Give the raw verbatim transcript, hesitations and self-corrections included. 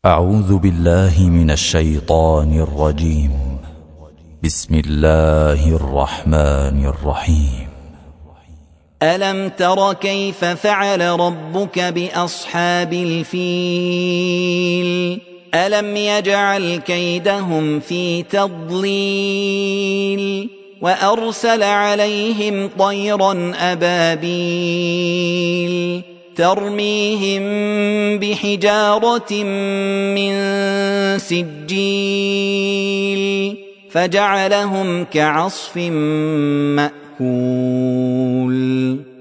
أعوذ بالله من الشيطان الرجيم. بسم الله الرحمن الرحيم. ألم تر كيف فعل ربك بأصحاب الفيل ألم يجعل كيدهم في تضليل وأرسل عليهم طيرا أبابيل ترميهم بحجارة من سجيل فجعلهم كعصف مأكول.